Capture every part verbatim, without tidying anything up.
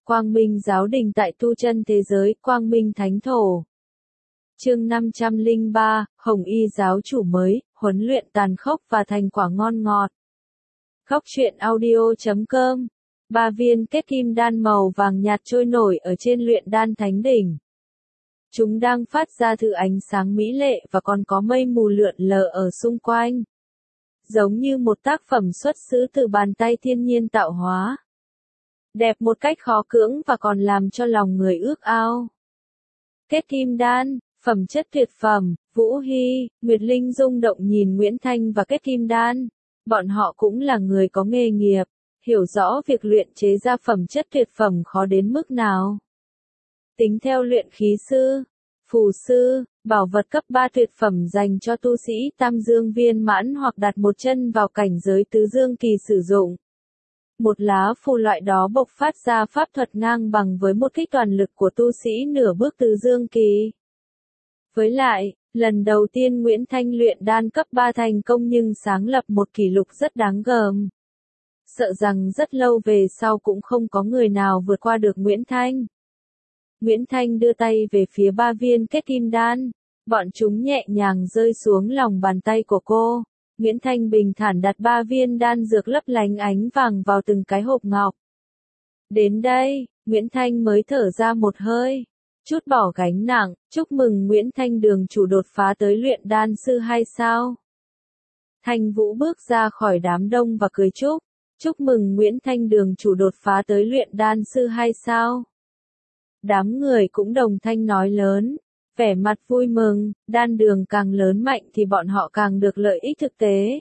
Quang Minh Giáo Đình tại tu chân thế giới, Quang Minh Thánh Thổ. Chương năm trăm lẻ ba, Hồng Y giáo chủ mới, huấn luyện tàn khốc và thành quả ngon ngọt. Góc truyện audio chấm com. Ba viên kết kim đan màu vàng nhạt trôi nổi ở trên luyện đan thánh đỉnh. Chúng đang phát ra thứ ánh sáng mỹ lệ và còn có mây mù lượn lờ ở xung quanh. Giống như một tác phẩm xuất xứ từ bàn tay thiên nhiên tạo hóa. Đẹp một cách khó cưỡng và còn làm cho lòng người ước ao. Kết kim đan, phẩm chất tuyệt phẩm, Vũ Hy, Nguyệt Linh rung động nhìn Nguyễn Thanh và kết kim đan. Bọn họ cũng là người có nghề nghiệp, hiểu rõ việc luyện chế ra phẩm chất tuyệt phẩm khó đến mức nào. Tính theo luyện khí sư, phù sư, bảo vật cấp ba tuyệt phẩm dành cho tu sĩ tam dương viên mãn hoặc đặt một chân vào cảnh giới tứ dương kỳ sử dụng. Một lá phù loại đó bộc phát ra pháp thuật ngang bằng với một kích toàn lực của tu sĩ nửa bước tứ dương kỳ. Với lại, lần đầu tiên Nguyễn Thanh luyện đan cấp ba thành công nhưng sáng lập một kỷ lục rất đáng gờm. Sợ rằng rất lâu về sau cũng không có người nào vượt qua được Nguyễn Thanh. Nguyễn Thanh đưa tay về phía ba viên kết kim đan, bọn chúng nhẹ nhàng rơi xuống lòng bàn tay của cô. Nguyễn Thanh bình thản đặt ba viên đan dược lấp lánh ánh vàng vào từng cái hộp ngọc. Đến đây, Nguyễn Thanh mới thở ra một hơi, chút bỏ gánh nặng, chúc mừng Nguyễn Thanh đường chủ đột phá tới luyện đan sư hay sao? Thanh Vũ bước ra khỏi đám đông và cười chúc, chúc mừng Nguyễn Thanh đường chủ đột phá tới luyện đan sư hay sao? Đám người cũng đồng thanh nói lớn, vẻ mặt vui mừng, đan đường càng lớn mạnh thì bọn họ càng được lợi ích thực tế.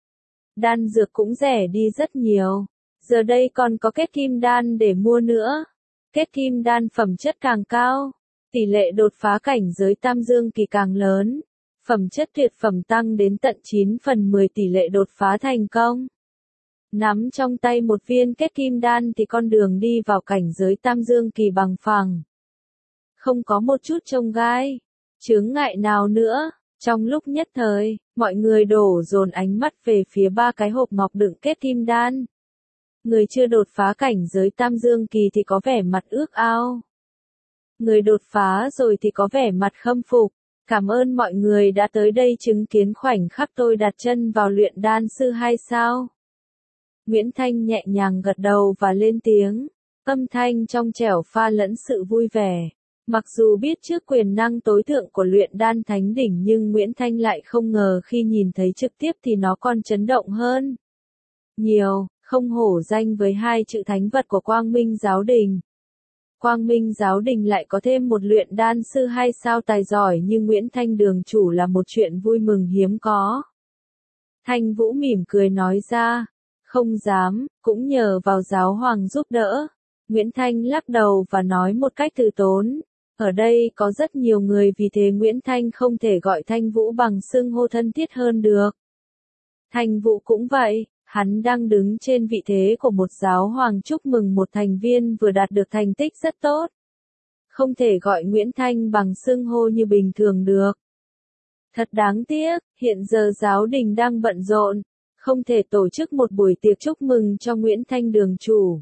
Đan dược cũng rẻ đi rất nhiều, giờ đây còn có kết kim đan để mua nữa. Kết kim đan phẩm chất càng cao, tỷ lệ đột phá cảnh giới tam dương kỳ càng lớn, phẩm chất tuyệt phẩm tăng đến tận chín phần mười tỷ lệ đột phá thành công. Nắm trong tay một viên kết kim đan thì con đường đi vào cảnh giới tam dương kỳ bằng phẳng. Không có một chút chông gai, chướng ngại nào nữa. Trong lúc nhất thời, mọi người đổ dồn ánh mắt về phía ba cái hộp ngọc đựng kết kim đan. Người chưa đột phá cảnh giới tam dương kỳ thì có vẻ mặt ước ao. Người đột phá rồi thì có vẻ mặt khâm phục. Cảm ơn mọi người đã tới đây chứng kiến khoảnh khắc tôi đặt chân vào luyện đan sư hay sao? Nguyễn Thanh nhẹ nhàng gật đầu và lên tiếng. Âm thanh trong trẻo pha lẫn sự vui vẻ. Mặc dù biết trước quyền năng tối thượng của luyện đan thánh đỉnh nhưng Nguyễn Thanh lại không ngờ khi nhìn thấy trực tiếp thì nó còn chấn động hơn. Nhiều, không hổ danh với hai chữ thánh vật của Quang Minh Giáo Đình. Quang Minh Giáo Đình lại có thêm một luyện đan sư hay sao tài giỏi như Nguyễn Thanh đường chủ là một chuyện vui mừng hiếm có. Thanh Vũ mỉm cười nói ra, không dám, cũng nhờ vào giáo hoàng giúp đỡ. Nguyễn Thanh lắc đầu và nói một cách từ tốn. Ở đây có rất nhiều người vì thế Nguyễn Thanh không thể gọi Thanh Vũ bằng xưng hô thân thiết hơn được. Thanh Vũ cũng vậy, hắn đang đứng trên vị thế của một giáo hoàng chúc mừng một thành viên vừa đạt được thành tích rất tốt. Không thể gọi Nguyễn Thanh bằng xưng hô như bình thường được. Thật đáng tiếc, hiện giờ giáo đình đang bận rộn, không thể tổ chức một buổi tiệc chúc mừng cho Nguyễn Thanh đường chủ.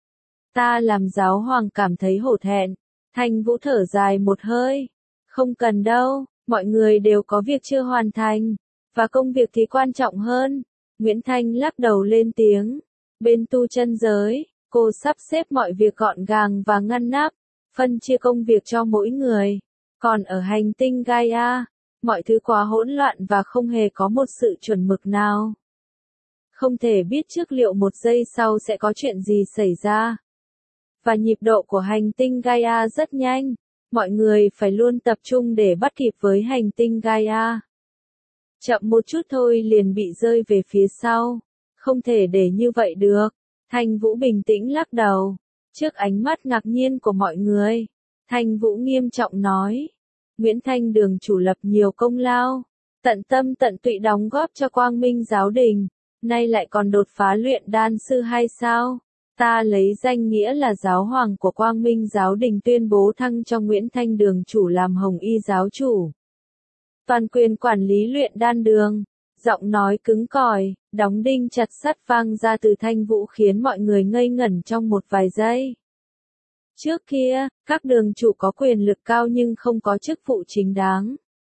Ta làm giáo hoàng cảm thấy hổ thẹn. Thanh Vũ thở dài một hơi. Không cần đâu, mọi người đều có việc chưa hoàn thành, và công việc thì quan trọng hơn. Nguyễn Thanh lắc đầu lên tiếng. Bên tu chân giới, cô sắp xếp mọi việc gọn gàng và ngăn nắp, phân chia công việc cho mỗi người. Còn ở hành tinh Gaia, mọi thứ quá hỗn loạn và không hề có một sự chuẩn mực nào. Không thể biết trước liệu một giây sau sẽ có chuyện gì xảy ra. Và nhịp độ của hành tinh Gaia rất nhanh, mọi người phải luôn tập trung để bắt kịp với hành tinh Gaia. Chậm một chút thôi liền bị rơi về phía sau, không thể để như vậy được. Thanh Vũ bình tĩnh lắc đầu, trước ánh mắt ngạc nhiên của mọi người. Thanh Vũ nghiêm trọng nói, Nguyễn Thanh đường chủ lập nhiều công lao, tận tâm tận tụy đóng góp cho Quang Minh Giáo Đình, nay lại còn đột phá luyện đan sư hay sao? Ta lấy danh nghĩa là giáo hoàng của Quang Minh Giáo Đình tuyên bố thăng cho Nguyễn Thanh đường chủ làm Hồng Y giáo chủ. Toàn quyền quản lý luyện đan đường, giọng nói cứng cỏi, đóng đinh chặt sắt vang ra từ Thanh Vũ khiến mọi người ngây ngẩn trong một vài giây. Trước kia, các đường chủ có quyền lực cao nhưng không có chức vụ chính đáng.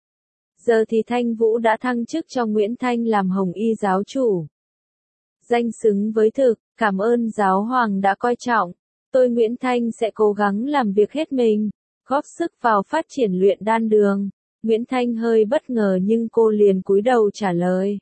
Giờ thì Thanh Vũ đã thăng chức cho Nguyễn Thanh làm Hồng Y giáo chủ. Danh xứng với thực, cảm ơn giáo hoàng đã coi trọng. Tôi Nguyễn Thanh sẽ cố gắng làm việc hết mình, góp sức vào phát triển luyện đan đường. Nguyễn Thanh hơi bất ngờ nhưng cô liền cúi đầu trả lời.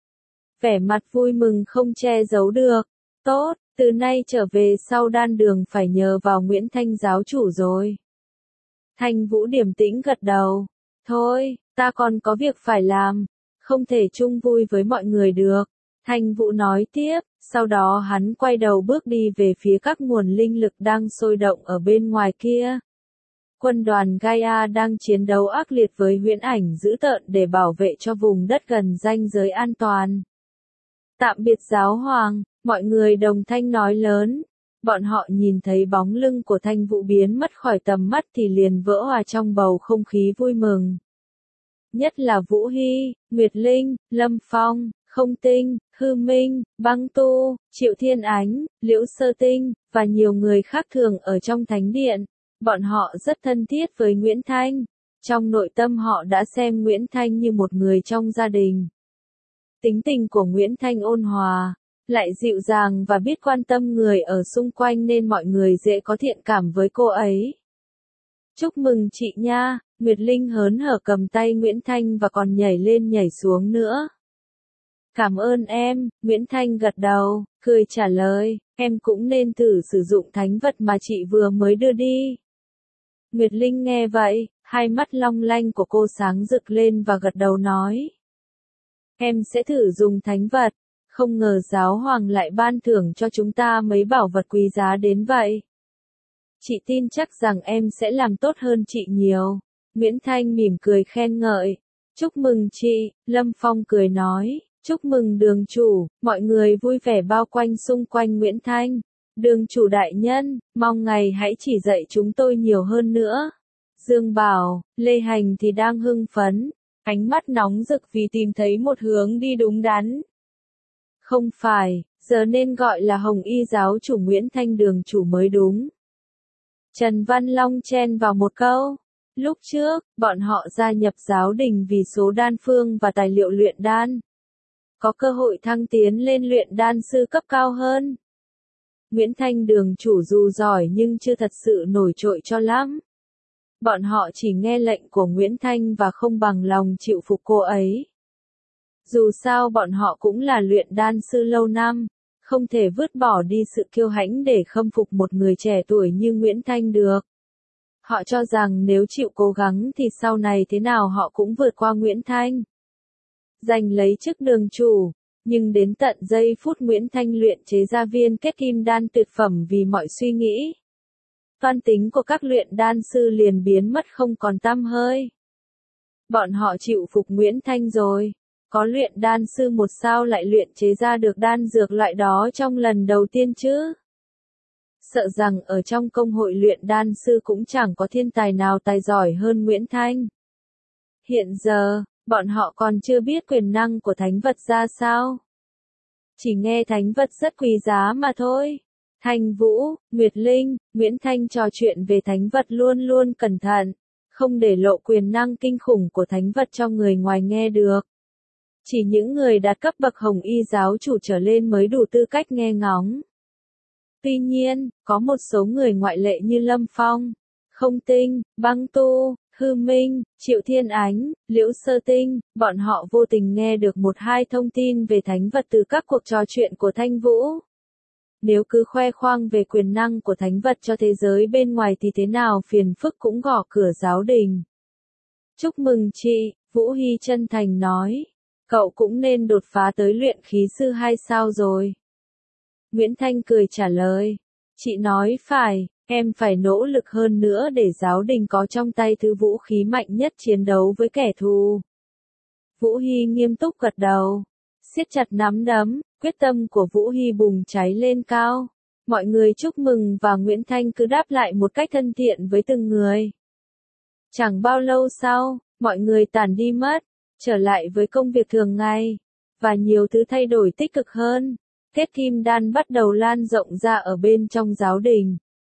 Vẻ mặt vui mừng không che giấu được. Tốt, từ nay trở về sau đan đường phải nhờ vào Nguyễn Thanh giáo chủ rồi. Thanh Vũ điềm tĩnh gật đầu. Thôi, ta còn có việc phải làm, không thể chung vui với mọi người được. Thanh Vũ nói tiếp, sau đó hắn quay đầu bước đi về phía các nguồn linh lực đang sôi động ở bên ngoài kia. Quân đoàn Gaia đang chiến đấu ác liệt với huyễn ảnh dữ tợn để bảo vệ cho vùng đất gần ranh giới an toàn. Tạm biệt giáo hoàng, mọi người đồng thanh nói lớn. Bọn họ nhìn thấy bóng lưng của Thanh Vũ biến mất khỏi tầm mắt thì liền vỡ hòa trong bầu không khí vui mừng. Nhất là Vũ Hy, Nguyệt Linh, Lâm Phong, Không Tinh, Hư Minh, Băng Tu, Triệu Thiên Ánh, Liễu Sơ Tinh, và nhiều người khác thường ở trong thánh điện. Bọn họ rất thân thiết với Nguyễn Thanh. Trong nội tâm họ đã xem Nguyễn Thanh như một người trong gia đình. Tính tình của Nguyễn Thanh ôn hòa, lại dịu dàng và biết quan tâm người ở xung quanh nên mọi người dễ có thiện cảm với cô ấy. Chúc mừng chị nha, Nguyệt Linh hớn hở cầm tay Nguyễn Thanh và còn nhảy lên nhảy xuống nữa. Cảm ơn em, Nguyễn Thanh gật đầu, cười trả lời, em cũng nên thử sử dụng thánh vật mà chị vừa mới đưa đi. Nguyệt Linh nghe vậy, hai mắt long lanh của cô sáng rực lên và gật đầu nói. Em sẽ thử dùng thánh vật, không ngờ giáo hoàng lại ban thưởng cho chúng ta mấy bảo vật quý giá đến vậy. Chị tin chắc rằng em sẽ làm tốt hơn chị nhiều. Nguyễn Thanh mỉm cười khen ngợi. Chúc mừng chị, Lâm Phong cười nói. Chúc mừng đường chủ, mọi người vui vẻ bao quanh xung quanh Nguyễn Thanh. Đường chủ đại nhân, mong ngày hãy chỉ dạy chúng tôi nhiều hơn nữa. Dương Bảo, Lê Hành thì đang hưng phấn, ánh mắt nóng rực vì tìm thấy một hướng đi đúng đắn. Không phải, giờ nên gọi là Hồng Y giáo chủ Nguyễn Thanh đường chủ mới đúng. Trần Văn Long chen vào một câu. Lúc trước, bọn họ gia nhập giáo đình vì số đan phương và tài liệu luyện đan. Có cơ hội thăng tiến lên luyện đan sư cấp cao hơn. Nguyễn Thanh đường chủ dù giỏi nhưng chưa thật sự nổi trội cho lắm. Bọn họ chỉ nghe lệnh của Nguyễn Thanh và không bằng lòng chịu phục cô ấy. Dù sao bọn họ cũng là luyện đan sư lâu năm, không thể vứt bỏ đi sự kiêu hãnh để khâm phục một người trẻ tuổi như Nguyễn Thanh được. Họ cho rằng nếu chịu cố gắng thì sau này thế nào họ cũng vượt qua Nguyễn Thanh. Giành lấy chức đường chủ, nhưng đến tận giây phút Nguyễn Thanh luyện chế ra viên kết kim đan tuyệt phẩm vì mọi suy nghĩ. Toan tính của các luyện đan sư liền biến mất không còn tăm hơi. Bọn họ chịu phục Nguyễn Thanh rồi. Có luyện đan sư một sao lại luyện chế ra được đan dược loại đó trong lần đầu tiên chứ? Sợ rằng ở trong công hội luyện đan sư cũng chẳng có thiên tài nào tài giỏi hơn Nguyễn Thanh. Hiện giờ, bọn họ còn chưa biết quyền năng của thánh vật ra sao. Chỉ nghe thánh vật rất quý giá mà thôi. Thanh Vũ, Nguyệt Linh, Nguyễn Thanh trò chuyện về thánh vật luôn luôn cẩn thận, không để lộ quyền năng kinh khủng của thánh vật cho người ngoài nghe được. Chỉ những người đạt cấp bậc Hồng Y giáo chủ trở lên mới đủ tư cách nghe ngóng. Tuy nhiên, có một số người ngoại lệ như Lâm Phong, Không Tinh, Băng Tu, Hư Minh, Triệu Thiên Ánh, Liễu Sơ Tinh, bọn họ vô tình nghe được một hai thông tin về thánh vật từ các cuộc trò chuyện của Thanh Vũ. Nếu cứ khoe khoang về quyền năng của thánh vật cho thế giới bên ngoài thì thế nào phiền phức cũng gõ cửa giáo đình. Chúc mừng chị, Vũ Hy chân thành nói. Cậu cũng nên đột phá tới luyện khí sư hai sao rồi. Nguyễn Thanh cười trả lời. Chị nói phải, em phải nỗ lực hơn nữa để giáo đình có trong tay thứ vũ khí mạnh nhất chiến đấu với kẻ thù. Vũ Hy nghiêm túc gật đầu. Siết chặt nắm đấm, quyết tâm của Vũ Hy bùng cháy lên cao. Mọi người chúc mừng và Nguyễn Thanh cứ đáp lại một cách thân thiện với từng người. Chẳng bao lâu sau, mọi người tản đi mất, trở lại với công việc thường ngày, và nhiều thứ thay đổi tích cực hơn. Kết kim đan bắt đầu lan rộng ra ở bên trong giáo đình.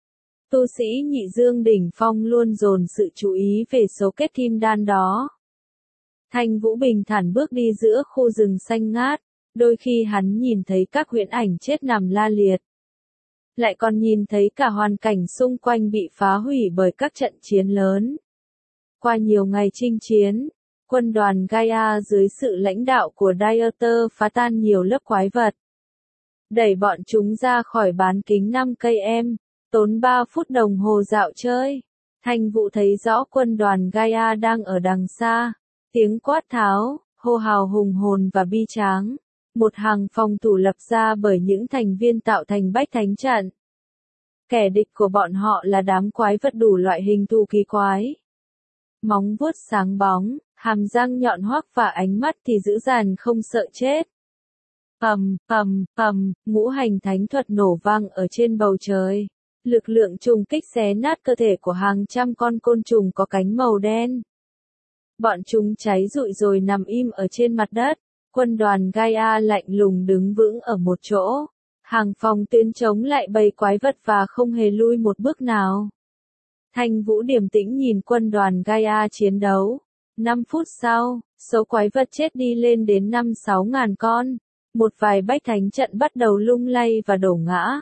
Tu sĩ nhị dương đỉnh phong luôn dồn sự chú ý về số kết kim đan đó. Thanh Vũ bình thản bước đi giữa khu rừng xanh ngát, đôi khi hắn nhìn thấy các huyễn ảnh chết nằm la liệt. Lại còn nhìn thấy cả hoàn cảnh xung quanh bị phá hủy bởi các trận chiến lớn. Qua nhiều ngày chinh chiến, quân đoàn Gaia dưới sự lãnh đạo của Dieter phá tan nhiều lớp quái vật. Đẩy bọn chúng ra khỏi bán kính năm cây em, tốn ba phút đồng hồ dạo chơi. Thanh Vũ thấy rõ quân đoàn Gaia đang ở đằng xa, tiếng quát tháo, hô hào hùng hồn và bi tráng. Một hàng phòng thủ lập ra bởi những thành viên tạo thành bách thánh trận. Kẻ địch của bọn họ là đám quái vật đủ loại hình thù kỳ quái. Móng vuốt sáng bóng, hàm răng nhọn hoắt và ánh mắt thì dữ dằn không sợ chết. Ầm, ầm, ầm, ngũ hành thánh thuật nổ vang ở trên bầu trời. Lực lượng trùng kích xé nát cơ thể của hàng trăm con côn trùng có cánh màu đen. Bọn chúng cháy rụi rồi nằm im ở trên mặt đất. Quân đoàn Gaia lạnh lùng đứng vững ở một chỗ. Hàng phòng tuyến chống lại bầy quái vật và không hề lui một bước nào. Thanh Vũ điềm tĩnh nhìn quân đoàn Gaia chiến đấu. Năm phút sau, số quái vật chết đi lên đến năm sáu ngàn con. Một vài bách thánh trận bắt đầu lung lay và đổ ngã.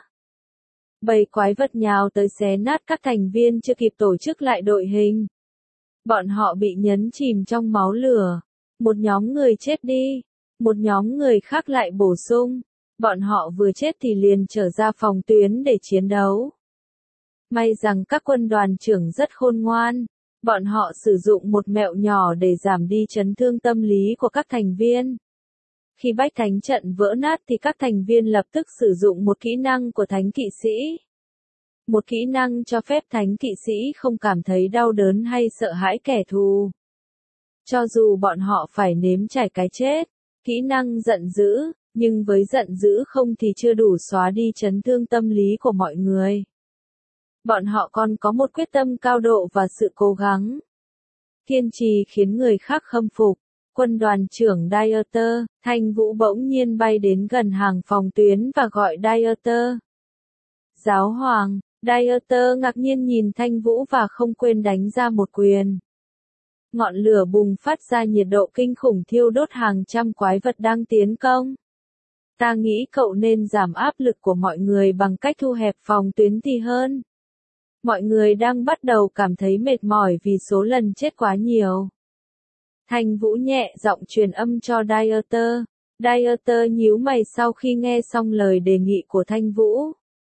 Bầy quái vật nhào tới xé nát các thành viên chưa kịp tổ chức lại đội hình. Bọn họ bị nhấn chìm trong máu lửa. Một nhóm người chết đi. Một nhóm người khác lại bổ sung. Bọn họ vừa chết thì liền trở ra phòng tuyến để chiến đấu. May rằng các quân đoàn trưởng rất khôn ngoan. Bọn họ sử dụng một mẹo nhỏ để giảm đi chấn thương tâm lý của các thành viên. Khi bách thánh trận vỡ nát thì các thành viên lập tức sử dụng một kỹ năng của thánh kỵ sĩ. Một kỹ năng cho phép thánh kỵ sĩ không cảm thấy đau đớn hay sợ hãi kẻ thù. Cho dù bọn họ phải nếm trải cái chết, kỹ năng giận dữ, nhưng với giận dữ không thì chưa đủ xóa đi chấn thương tâm lý của mọi người. Bọn họ còn có một quyết tâm cao độ và sự cố gắng. Kiên trì khiến người khác khâm phục. Quân đoàn trưởng Dieter, Thanh Vũ bỗng nhiên bay đến gần hàng phòng tuyến và gọi Dieter. Giáo hoàng, Dieter ngạc nhiên nhìn Thanh Vũ và không quên đánh ra một quyền. Ngọn lửa bùng phát ra nhiệt độ kinh khủng thiêu đốt hàng trăm quái vật đang tiến công. Ta nghĩ cậu nên giảm áp lực của mọi người bằng cách thu hẹp phòng tuyến thì hơn. Mọi người đang bắt đầu cảm thấy mệt mỏi vì số lần chết quá nhiều. Thanh Vũ nhẹ giọng truyền âm cho Dieter. Dieter nhíu mày sau khi nghe xong lời đề nghị của Thanh Vũ.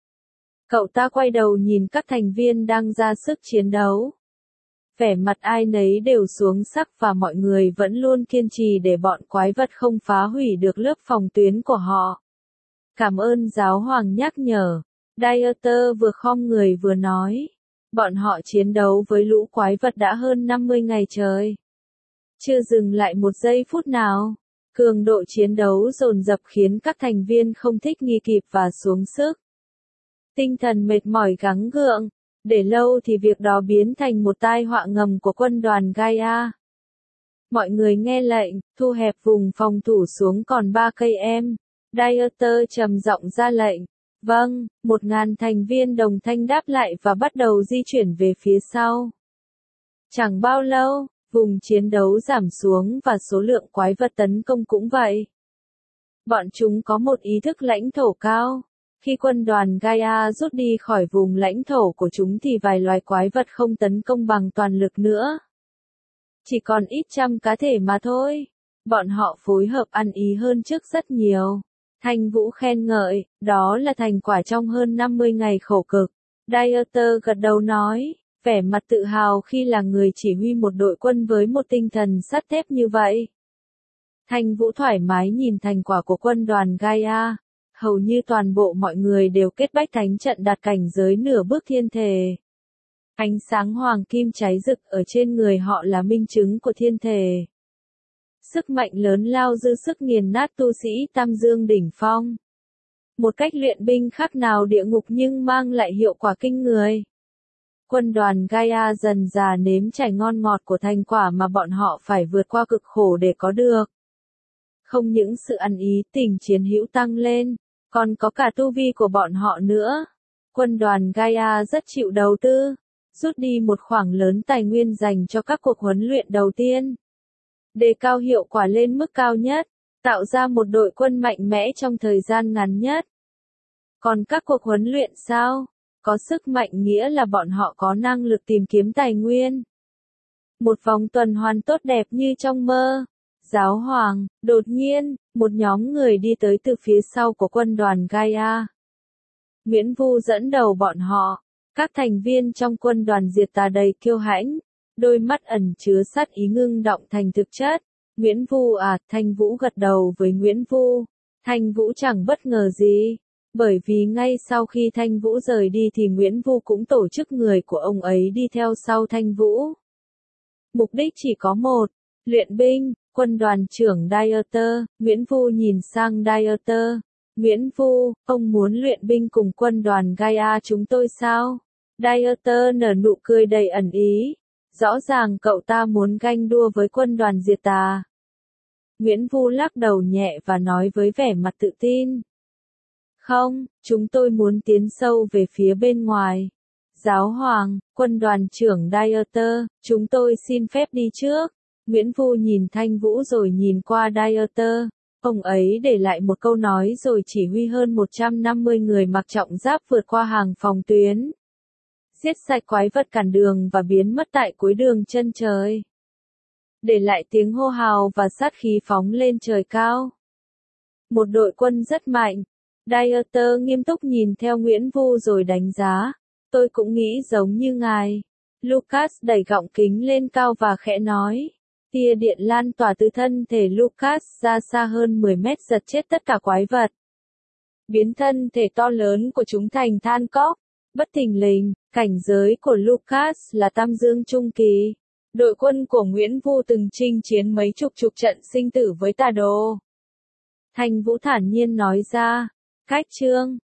Cậu ta quay đầu nhìn các thành viên đang ra sức chiến đấu. Vẻ mặt ai nấy đều xuống sắc và mọi người vẫn luôn kiên trì để bọn quái vật không phá hủy được lớp phòng tuyến của họ. Cảm ơn giáo hoàng nhắc nhở. Dieter vừa khom người vừa nói. Bọn họ chiến đấu với lũ quái vật đã hơn năm mươi ngày trời. Chưa dừng lại một giây phút nào. Cường độ chiến đấu dồn dập khiến các thành viên không thích nghi kịp và xuống sức. Tinh thần mệt mỏi gắng gượng. Để lâu thì việc đó biến thành một tai họa ngầm của quân đoàn Gaia. Mọi người nghe lệnh, thu hẹp vùng phòng thủ xuống còn ba cây em. Dieter trầm giọng ra lệnh. Vâng, một ngàn thành viên đồng thanh đáp lại và bắt đầu di chuyển về phía sau. Chẳng bao lâu, vùng chiến đấu giảm xuống và số lượng quái vật tấn công cũng vậy. Bọn chúng có một ý thức lãnh thổ cao. Khi quân đoàn Gaia rút đi khỏi vùng lãnh thổ của chúng thì vài loài quái vật không tấn công bằng toàn lực nữa. Chỉ còn ít trăm cá thể mà thôi. Bọn họ phối hợp ăn ý hơn trước rất nhiều. Thanh Vũ khen ngợi, đó là thành quả trong hơn năm mươi ngày khổ cực. Dieter gật đầu nói, vẻ mặt tự hào khi là người chỉ huy một đội quân với một tinh thần sắt thép như vậy. Thanh Vũ thoải mái nhìn thành quả của quân đoàn Gaia. Hầu như toàn bộ mọi người đều kết bách thánh trận đạt cảnh giới nửa bước thiên thể. Ánh sáng hoàng kim cháy rực ở trên người họ là minh chứng của thiên thể. Sức mạnh lớn lao dư sức nghiền nát tu sĩ Tam Dương đỉnh phong. Một cách luyện binh khác nào địa ngục nhưng mang lại hiệu quả kinh người. Quân đoàn Gaia dần dà nếm trải ngon ngọt của thành quả mà bọn họ phải vượt qua cực khổ để có được. Không những sự ăn ý tình chiến hữu tăng lên, còn có cả tu vi của bọn họ nữa. quân đoàn Gaia rất chịu đầu tư, rút đi một khoản lớn tài nguyên dành cho các cuộc huấn luyện đầu tiên. Đề cao hiệu quả lên mức cao nhất, tạo ra một đội quân mạnh mẽ trong thời gian ngắn nhất. Còn các cuộc huấn luyện sao? Có sức mạnh nghĩa là bọn họ có năng lực tìm kiếm tài nguyên. Một vòng tuần hoàn tốt đẹp như trong mơ. Giáo hoàng, đột nhiên, một nhóm người đi tới từ phía sau của quân đoàn Gaia. Nguyễn Vu dẫn đầu bọn họ. Các thành viên trong quân đoàn diệt tà đầy kiêu hãnh. Đôi mắt ẩn chứa sát ý ngưng động thành thực chất. Nguyễn Vu à, Thanh Vũ gật đầu với Nguyễn Vu. Thanh Vũ chẳng bất ngờ gì. Bởi vì ngay sau khi Thanh Vũ rời đi thì Nguyễn Vu cũng tổ chức người của ông ấy đi theo sau Thanh Vũ. Mục đích chỉ có một, luyện binh. Quân đoàn trưởng Dieter, Nguyễn Vu nhìn sang Dieter. Nguyễn Vu, ông muốn luyện binh cùng quân đoàn Gaia chúng tôi sao? Dieter nở nụ cười đầy ẩn ý. Rõ ràng cậu ta muốn ganh đua với quân đoàn diệt tà. Nguyễn Vu lắc đầu nhẹ và nói với vẻ mặt tự tin. Không, chúng tôi muốn tiến sâu về phía bên ngoài. Giáo hoàng, quân đoàn trưởng Dieter, chúng tôi xin phép đi trước. Nguyễn Vu nhìn Thanh Vũ rồi nhìn qua Dieter. Ông ấy để lại một câu nói rồi chỉ huy hơn một trăm năm mươi người mặc trọng giáp vượt qua hàng phòng tuyến. Giết sạch quái vật cản đường và biến mất tại cuối đường chân trời. Để lại tiếng hô hào và sát khí phóng lên trời cao. Một đội quân rất mạnh. Dieter nghiêm túc nhìn theo Nguyễn Vu rồi đánh giá. Tôi cũng nghĩ giống như ngài. Lucas đẩy gọng kính lên cao và khẽ nói. Tia điện lan tỏa từ thân thể Lucas ra xa hơn mười mét giật chết tất cả quái vật. Biến thân thể to lớn của chúng thành than cốc. Bất thình lình, cảnh giới của Lucas là tam dương trung kỳ. Đội quân của Nguyễn Vu từng chinh chiến mấy chục chục trận sinh tử với tà đồ. Thanh Vũ thản nhiên nói ra. Cách chương